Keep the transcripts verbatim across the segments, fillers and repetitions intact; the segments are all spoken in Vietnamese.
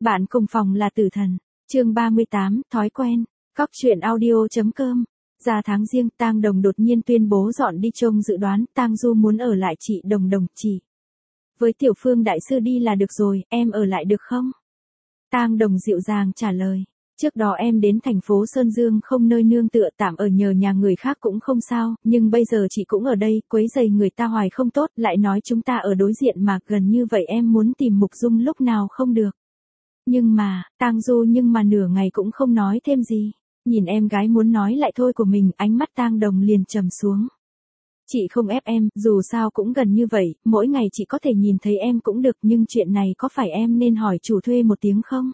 Bạn cùng phòng là tử thần. Chương ba mươi tám, thói quen. Cóc truyện audio.com. Ra tháng riêng, Tang Đồng đột nhiên tuyên bố dọn đi trông dự đoán, Tang Du muốn ở lại chị Đồng Đồng, chỉ với Tiểu Phương đại sư đi là được rồi, em ở lại được không? Tang Đồng dịu dàng trả lời. Trước đó em đến thành phố Sơn Dương không nơi nương tựa, tạm ở nhờ nhà người khác cũng không sao, nhưng bây giờ chị cũng ở đây, quấy rầy người ta hoài không tốt, lại nói chúng ta ở đối diện mà, gần như vậy em muốn tìm Mục Dung lúc nào không được. Nhưng mà, Tang Du nhưng mà nửa ngày cũng không nói thêm gì. Nhìn em gái muốn nói lại thôi của mình, ánh mắt Tang Đồng liền trầm xuống. Chị không ép em, dù sao cũng gần như vậy, mỗi ngày chị có thể nhìn thấy em cũng được, nhưng chuyện này có phải em nên hỏi chủ thuê một tiếng không?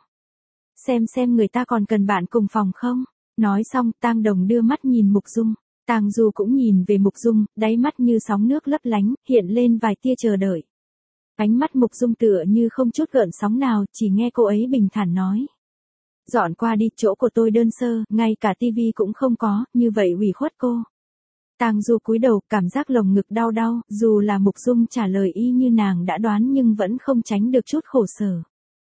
Xem xem người ta còn cần bạn cùng phòng không? Nói xong, Tang Đồng đưa mắt nhìn Mục Dung. Tang Du cũng nhìn về Mục Dung, đáy mắt như sóng nước lấp lánh, hiện lên vài tia chờ đợi. Ánh mắt Mục Dung tựa như không chút gợn sóng nào, chỉ nghe cô ấy bình thản nói. Dọn qua đi, chỗ của tôi đơn sơ, ngay cả tivi cũng không có, như vậy ủy khuất cô. Tang Du cúi đầu, cảm giác lồng ngực đau đau, dù là Mục Dung trả lời y như nàng đã đoán nhưng vẫn không tránh được chút khổ sở.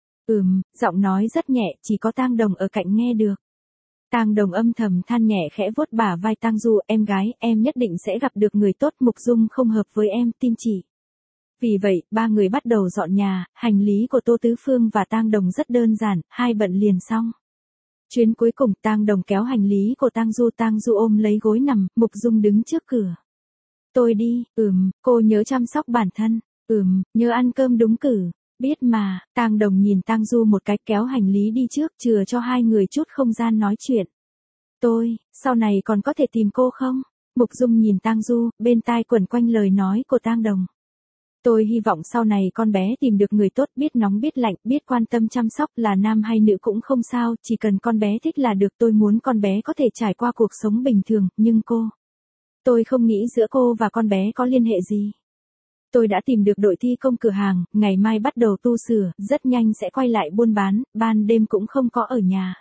Ừm, giọng nói rất nhẹ, chỉ có Tang Đồng ở cạnh nghe được. Tang Đồng âm thầm than nhẹ khẽ vuốt bả vai Tang Du, em gái, em nhất định sẽ gặp được người tốt, Mục Dung không hợp với em, tin chị. Vì vậy, ba người bắt đầu dọn nhà, hành lý của Tô Tứ Phương và Tang Đồng rất đơn giản, hai bận liền xong. Chuyến cuối cùng, Tang Đồng kéo hành lý của Tang Du, Tang Du ôm lấy gối nằm, Mục Dung đứng trước cửa. Tôi đi, ừm, cô nhớ chăm sóc bản thân, ừm, nhớ ăn cơm đúng cử. Biết mà, Tang Đồng nhìn Tang Du một cái, kéo hành lý đi trước, chừa cho hai người chút không gian nói chuyện. Tôi, sau này còn có thể tìm cô không? Mục Dung nhìn Tang Du, bên tai quẩn quanh lời nói của Tang Đồng. Tôi hy vọng sau này con bé tìm được người tốt, biết nóng biết lạnh, biết quan tâm chăm sóc, là nam hay nữ cũng không sao, chỉ cần con bé thích là được. Tôi muốn con bé có thể trải qua cuộc sống bình thường, nhưng cô... Tôi không nghĩ giữa cô và con bé có liên hệ gì. Tôi đã tìm được đội thi công cửa hàng, ngày mai bắt đầu tu sửa, rất nhanh sẽ quay lại buôn bán, ban đêm cũng không có ở nhà.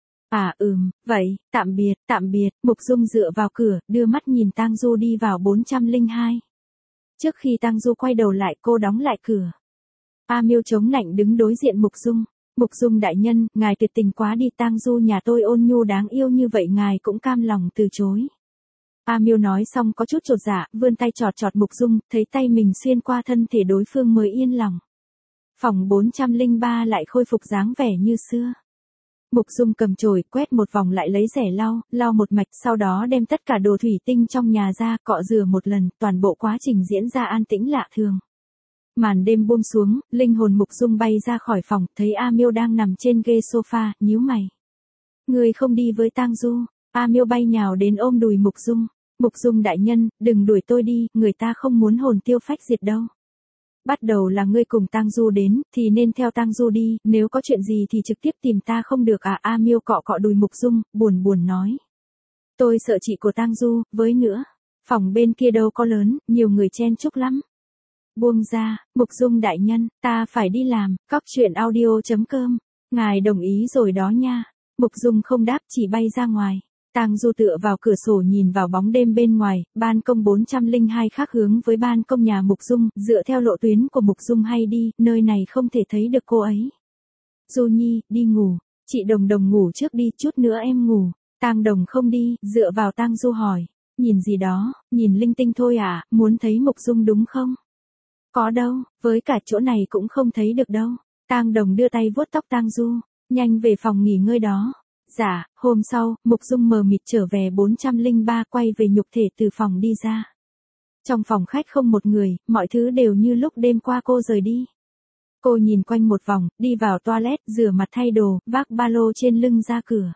À ừm, vậy, tạm biệt, tạm biệt, Mục Dung dựa vào cửa, đưa mắt nhìn Tang Du đi vào bốn trăm lẻ hai. Trước khi Tang Du quay đầu lại, cô đóng lại cửa. A Miêu chống nạnh đứng đối diện Mục Dung. Mục Dung đại nhân, ngài tuyệt tình quá đi, Tang Du nhà tôi ôn nhu đáng yêu như vậy ngài cũng cam lòng từ chối. A Miêu nói xong có chút chột dạ, vươn tay chọt chọt Mục Dung, thấy tay mình xuyên qua thân thể đối phương mới yên lòng. Phòng bốn trăm lẻ ba lại khôi phục dáng vẻ như xưa. Mục Dung cầm chổi, quét một vòng lại lấy rẻ lau, lau một mạch, sau đó đem tất cả đồ thủy tinh trong nhà ra, cọ rửa một lần, toàn bộ quá trình diễn ra an tĩnh lạ thường. Màn đêm buông xuống, linh hồn Mục Dung bay ra khỏi phòng, thấy A Miêu đang nằm trên ghế sofa, nhíu mày. Người không đi với Tang Du? A Miêu bay nhào đến ôm đùi Mục Dung. Mục Dung đại nhân, đừng đuổi tôi đi, người ta không muốn hồn tiêu phách diệt đâu. Bắt đầu là ngươi cùng Tang Du đến, thì nên theo Tang Du đi, nếu có chuyện gì thì trực tiếp tìm ta không được à? A Miêu cọ cọ đùi Mục Dung, buồn buồn nói. Tôi sợ chị của Tang Du, với nữa, phòng bên kia đâu có lớn, nhiều người chen chúc lắm. Buông ra, Mục Dung đại nhân, ta phải đi làm, cóc truyện audio.com, ngài đồng ý rồi đó nha. Mục Dung không đáp, chỉ bay ra ngoài. Tang Du tựa vào cửa sổ nhìn vào bóng đêm bên ngoài, ban công bốn trăm lẻ hai khác hướng với ban công nhà Mục Dung, dựa theo lộ tuyến của Mục Dung hay đi, nơi này không thể thấy được cô ấy. Du Nhi, đi ngủ, chị Đồng Đồng ngủ trước đi, chút nữa em ngủ. Tang Đồng không đi, dựa vào Tang Du hỏi, nhìn gì đó, nhìn linh tinh thôi à, muốn thấy Mục Dung đúng không? Có đâu, với cả chỗ này cũng không thấy được đâu. Tang Đồng đưa tay vuốt tóc Tang Du, nhanh về phòng nghỉ ngơi đó. Dạ, hôm sau, Mục Dung mờ mịt trở về bốn trăm lẻ ba, quay về nhục thể từ phòng đi ra. Trong phòng khách không một người, mọi thứ đều như lúc đêm qua cô rời đi. Cô nhìn quanh một vòng, đi vào toilet, rửa mặt thay đồ, vác ba lô trên lưng ra cửa.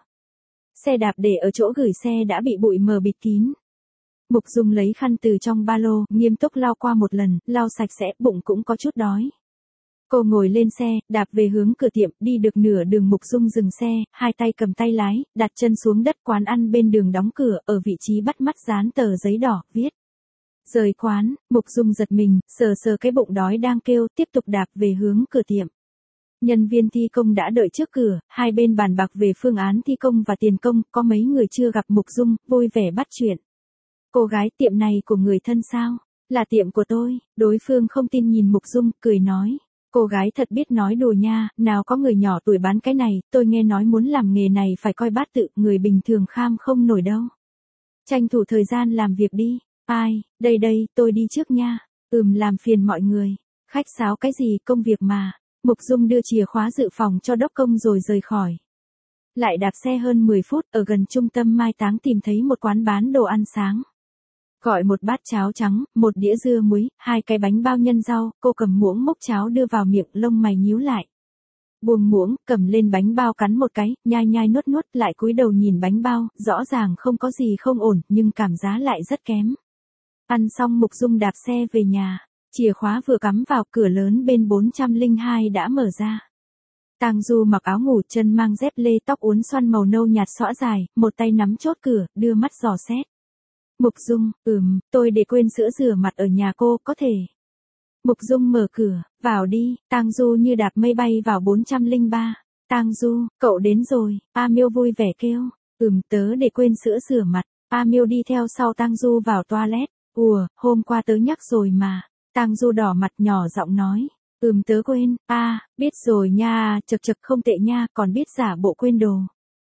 Xe đạp để ở chỗ gửi xe đã bị bụi mờ bịt kín. Mục Dung lấy khăn từ trong ba lô, nghiêm túc lau qua một lần, lau sạch sẽ, bụng cũng có chút đói. Cô ngồi lên xe, đạp về hướng cửa tiệm, đi được nửa đường Mục Dung dừng xe, hai tay cầm tay lái, đặt chân xuống đất. Quán ăn bên đường đóng cửa, ở vị trí bắt mắt dán tờ giấy đỏ, viết. Rời quán, Mục Dung giật mình, sờ sờ cái bụng đói đang kêu, tiếp tục đạp về hướng cửa tiệm. Nhân viên thi công đã đợi trước cửa, hai bên bàn bạc về phương án thi công và tiền công, có mấy người chưa gặp Mục Dung, vui vẻ bắt chuyện. Cô gái, tiệm này của người thân sao? Là tiệm của tôi. Đối phương không tin nhìn Mục Dung, cười nói. Cô gái thật biết nói đùa nha, nào có người nhỏ tuổi bán cái này, tôi nghe nói muốn làm nghề này phải coi bát tự, người bình thường kham không nổi đâu. Tranh thủ thời gian làm việc đi. Ai, đây đây, tôi đi trước nha. Ừm, làm phiền mọi người. Khách sáo cái gì, công việc mà. Mục Dung đưa chìa khóa dự phòng cho đốc công rồi rời khỏi. Lại đạp xe hơn mười phút, ở gần trung tâm mai táng tìm thấy một quán bán đồ ăn sáng. Gọi một bát cháo trắng, một đĩa dưa muối, hai cái bánh bao nhân rau, cô cầm muỗng múc cháo đưa vào miệng, lông mày nhíu lại. Buông muỗng, cầm lên bánh bao cắn một cái, nhai nhai nuốt nuốt, lại cúi đầu nhìn bánh bao, rõ ràng không có gì không ổn, nhưng cảm giá lại rất kém. Ăn xong Mục Dung đạp xe về nhà, chìa khóa vừa cắm vào, cửa lớn bên bốn trăm lẻ hai đã mở ra. Tang Du mặc áo ngủ, chân mang dép lê, tóc uốn xoăn màu nâu nhạt xõa dài, một tay nắm chốt cửa, đưa mắt dò xét. Mục Dung, ừm, tôi để quên sữa rửa mặt ở nhà cô, có thể. Mục Dung mở cửa, vào đi. Tang Du như đạp mây bay vào bốn trăm lẻ ba. Tang Du, cậu đến rồi. A Miêu vui vẻ kêu. Ừm, tớ để quên sữa rửa mặt. A Miêu đi theo sau Tang Du vào toilet. Ủa, hôm qua tớ nhắc rồi mà. Tang Du đỏ mặt nhỏ giọng nói. Ừm, tớ quên. A, à, biết rồi nha, chật chật không tệ nha, còn biết giả bộ quên đồ.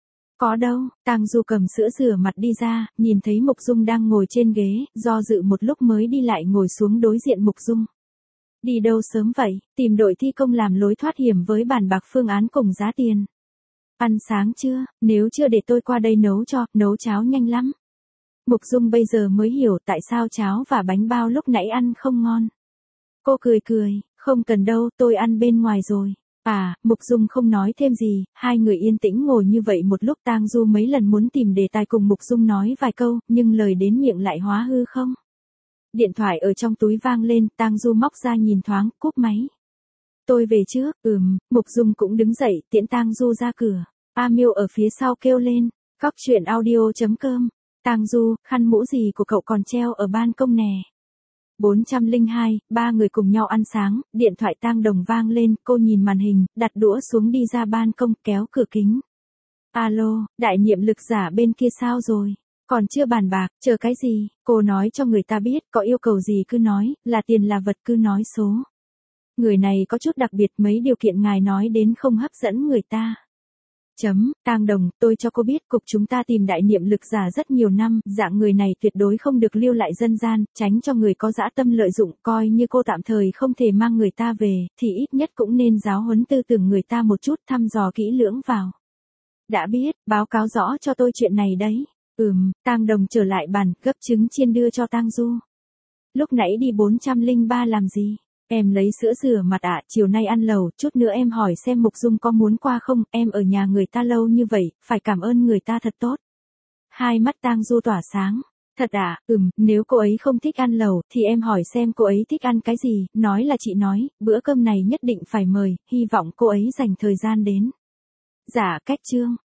Có đâu. Tang Du cầm sữa rửa mặt đi ra, nhìn thấy Mục Dung đang ngồi trên ghế, do dự một lúc mới đi lại ngồi xuống đối diện Mục Dung. Đi đâu sớm vậy, tìm đội thi công làm lối thoát hiểm với bàn bạc phương án cùng giá tiền. Ăn sáng chưa, nếu chưa để tôi qua đây nấu cho, nấu cháo nhanh lắm. Mục Dung bây giờ mới hiểu tại sao cháo và bánh bao lúc nãy ăn không ngon. Cô cười cười, không cần đâu, tôi ăn bên ngoài rồi. À, Mục Dung không nói thêm gì, hai người yên tĩnh ngồi như vậy một lúc. Tang Du mấy lần muốn tìm đề tài cùng Mục Dung nói vài câu, nhưng lời đến miệng lại hóa hư không. Điện thoại ở trong túi vang lên, Tang Du móc ra nhìn thoáng, cúp máy. Tôi về trước, ừm, Mục Dung cũng đứng dậy, tiễn Tang Du ra cửa. A Miêu ở phía sau kêu lên, cóc truyện audio chấm com. Tang Du, khăn mũ gì của cậu còn treo ở ban công nè. bốn trăm lẻ hai, ba người cùng nhau ăn sáng, điện thoại Tang Đồng vang lên, cô nhìn màn hình, đặt đũa xuống đi ra ban công, kéo cửa kính. Alo, đại nhiệm lực giả bên kia sao rồi? Còn chưa bàn bạc, chờ cái gì? Cô nói cho người ta biết, có yêu cầu gì cứ nói, là tiền là vật cứ nói số. Người này có chút đặc biệt, mấy điều kiện ngài nói đến không hấp dẫn người ta. Chấm, Tang Đồng, tôi cho cô biết, cục chúng ta tìm đại niệm lực giả rất nhiều năm, dạng người này tuyệt đối không được lưu lại dân gian, tránh cho người có dã tâm lợi dụng, coi như cô tạm thời không thể mang người ta về, thì ít nhất cũng nên giáo huấn tư tưởng người ta một chút, thăm dò kỹ lưỡng vào. Đã biết, báo cáo rõ cho tôi chuyện này đấy. Ừm, Tang Đồng trở lại bàn, gấp trứng chiên đưa cho Tang Du. Lúc nãy đi bốn trăm lẻ ba làm gì? Em lấy sữa rửa mặt ạ, à, chiều nay ăn lẩu, chút nữa em hỏi xem Mục Dung có muốn qua không, em ở nhà người ta lâu như vậy, phải cảm ơn người ta thật tốt. Hai mắt Tang Du tỏa sáng. Thật à, ừm, nếu cô ấy không thích ăn lẩu, thì em hỏi xem cô ấy thích ăn cái gì, nói là chị nói, bữa cơm này nhất định phải mời, hy vọng cô ấy dành thời gian đến. Dạ, cách chương.